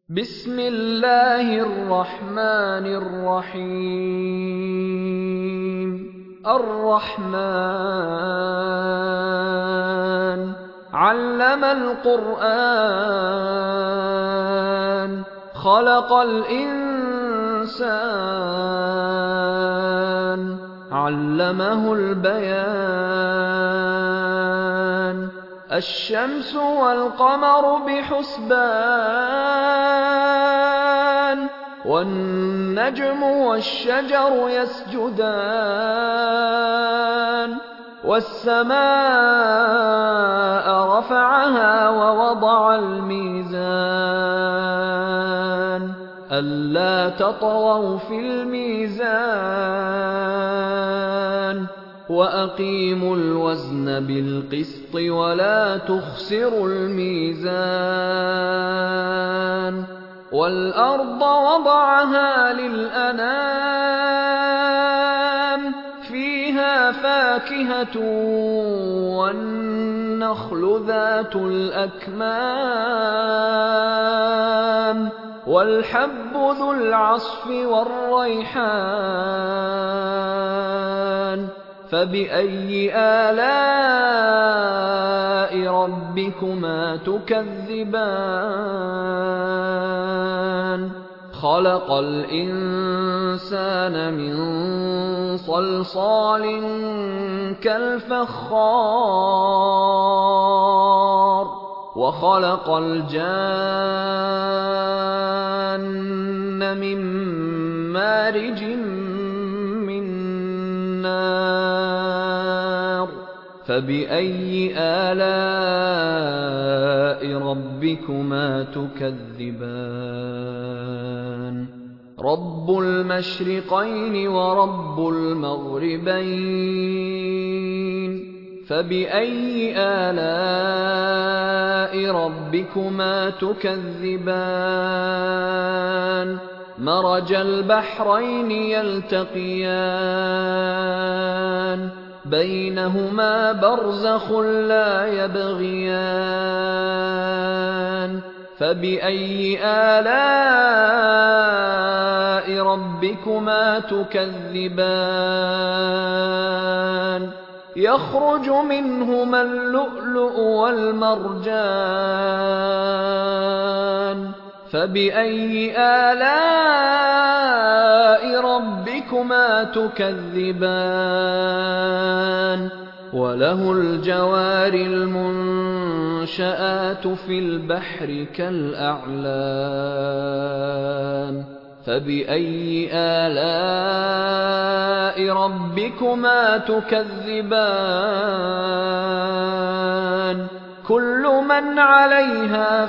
بسم الله الرحمن الرحيم الرحمن علم القرآن خلق الإنسان علمه البيان الشمس والقمر بحسبان والنجم والشجر يسجدان والسماء رفعها ووضع الميزان ألا تطغوا في الميزان وأقيموا الوزن بالقسط ولا تخسروا الميزان والأرض وضعها للأنام فيها فاكهة والنخل ذات الأكمام والحب ذو العصف والريحان فبأي آلاء ربكما تكذبان خلق الإنسان من صلصال كالفخار وخلق الجان من مارج من نار فبأي آلاء ربكما تكذبان رب المشرقين ورب المغربين فبأي آلاء ربكما تكذبان مرج البحرين يلتقيان بينهما برزخ لا يبغيان فبأي آلاء ربكما تكذبان يخرج منهما اللؤلؤ والمرجان فبأي آلاء ربكما تكذبان وله الجوار المنشآت في البحر كالأعلام فبأي آلاء ربكما تكذبان كل من عليها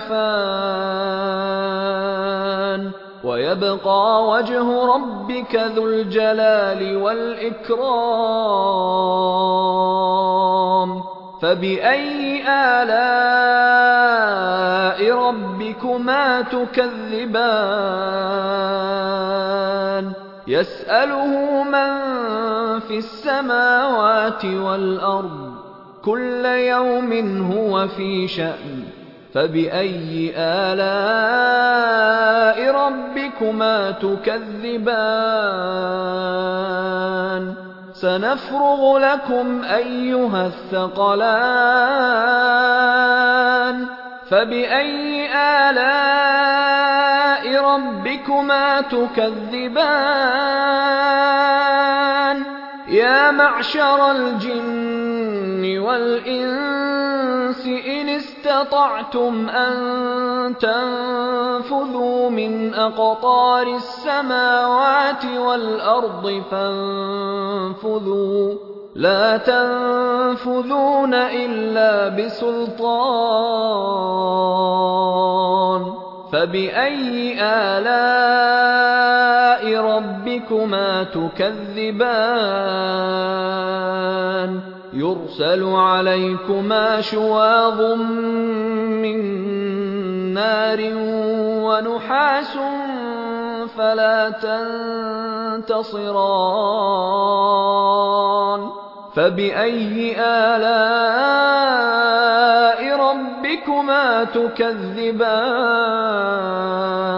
فان ويبقى وجه ربك ذو الجلال والإكرام فبأي آلاء ربكما تكذبان يسأله من في السماوات والأرض كل يوم هو في شأن فبأي آلاء ربكما تكذبان سنفرغ لكم أيها الثقلان فبأي آلاء ربكما تكذبان يا معشر الجن والإنس إن استطعتم أن تنفذوا من أقطار السماوات والأرض فانفذوا لا تنفذون إلا بسلطان فبأي آلاء ربكما تكذبان يرسل عليكما شواظ من نار ونحاس فلا تنتصران فبأي آلاء ربكما تكذبان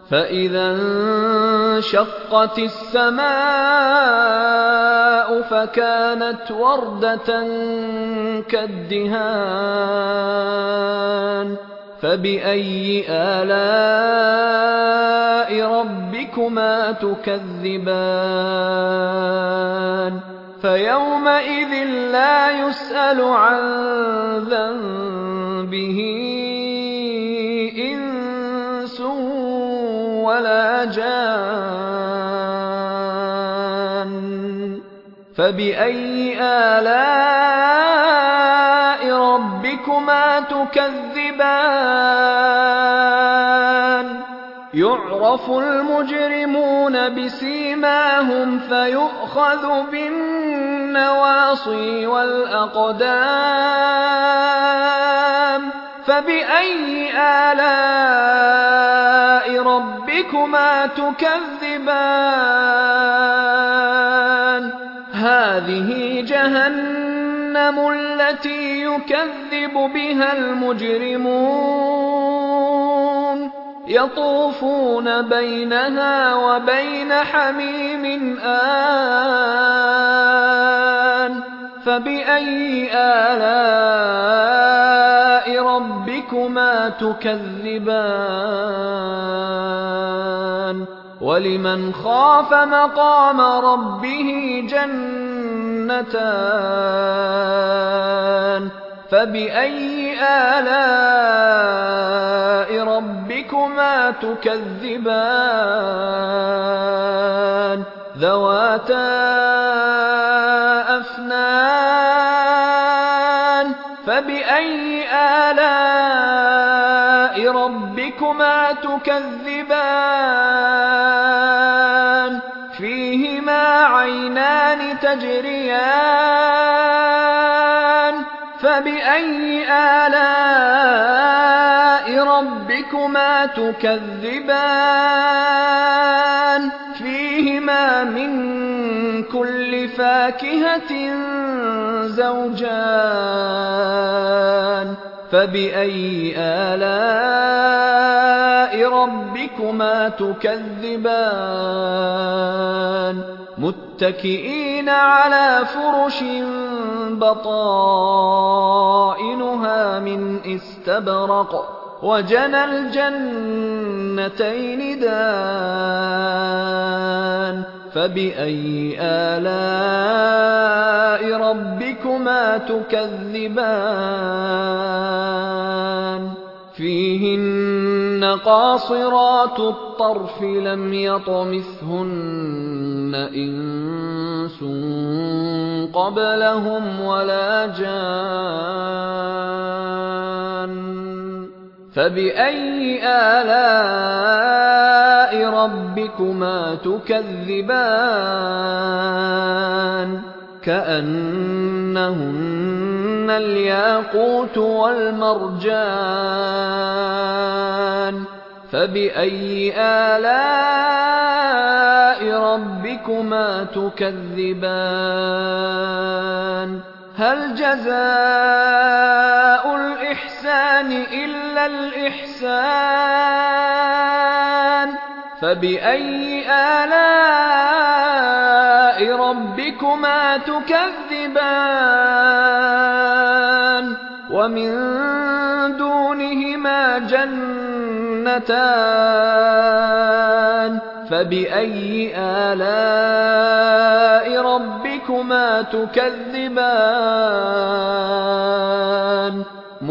فإذا انشقت السماء فكانت وردة كالدهان فبأي آلاء ربكما تكذبان فيومئذ لا يسأل عن ذنبه إنس ولا جان فبأي آلاء ربكما تكذبان يعرف المجرمون بسيماهم فيؤخذ بالنواصي والأقدام فبأي آلاء ربكما تكذبان هذه جهنم التي يكذب بها المجرمون يطوفون بينها وبين حميم آن فبأي آلاء ربكما تكذبان ولمن خاف مقام ربه جنتان فبأي آلاء ربكما تكذبان ذواتا أفنان فبأي آلاء ربكما تكذبان فيهما عينان تجريان فبأي آلاء ربكما تكذبان فيهما من كل فاكهة زوجان فبأي آلاء ربكما تكذبان متكئين على فرش بطائنها من استبرق وجنى الجنتين دان فبأي آلاء ربكما تكذبان فيهن قاصرات الطرف لم يطمثهن إنس قبلهم ولا جان فبأي آلاء ربكما تكذبان كأنهن الياقوت والمرجان فبأي آلاء ربكما تكذبان هل جزاء الإحسان إلا الإحسان فبأي آلاء ربكما تكذبان ومن دونهما جنتان فبأي آلاء ربكما تكذبان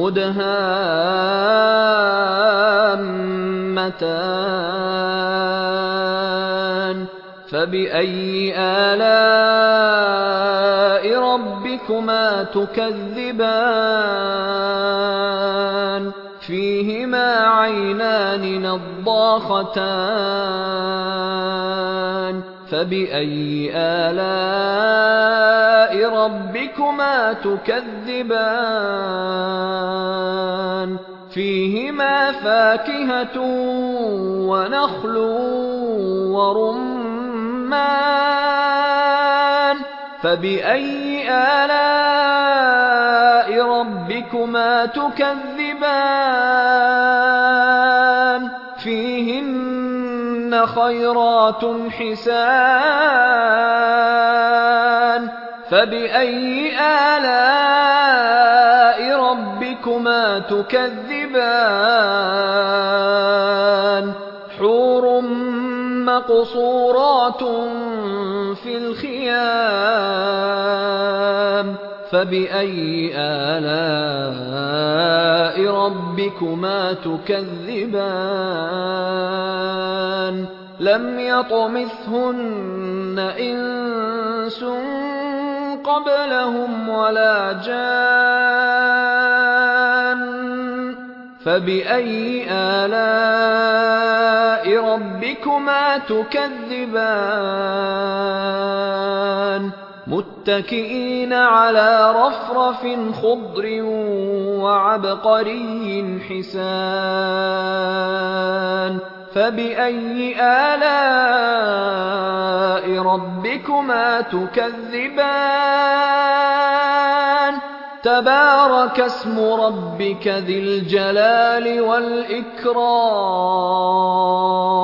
مدهامتان فبأي آلاء ربكما تكذبان فيهما عينان نضاختان فبأي آلاء ربكما تكذبان فيهما فاكهة ونخل ورمان فبأي آلاء ربكما تكذبان فيهن فيهن خيرات حسان فبأي آلاء ربكما تكذبان حور مقصورات في الخيام فبأي آلاء ربكما تكذبان لم يطمثهن إنس قبلهم ولا جان فبأي آلاء ربكما تكذبان متكئين على رفرف خضر وعبقري حسان فبأي آلاء ربكما تكذبان تبارك اسم ربك ذي الجلال والإكرام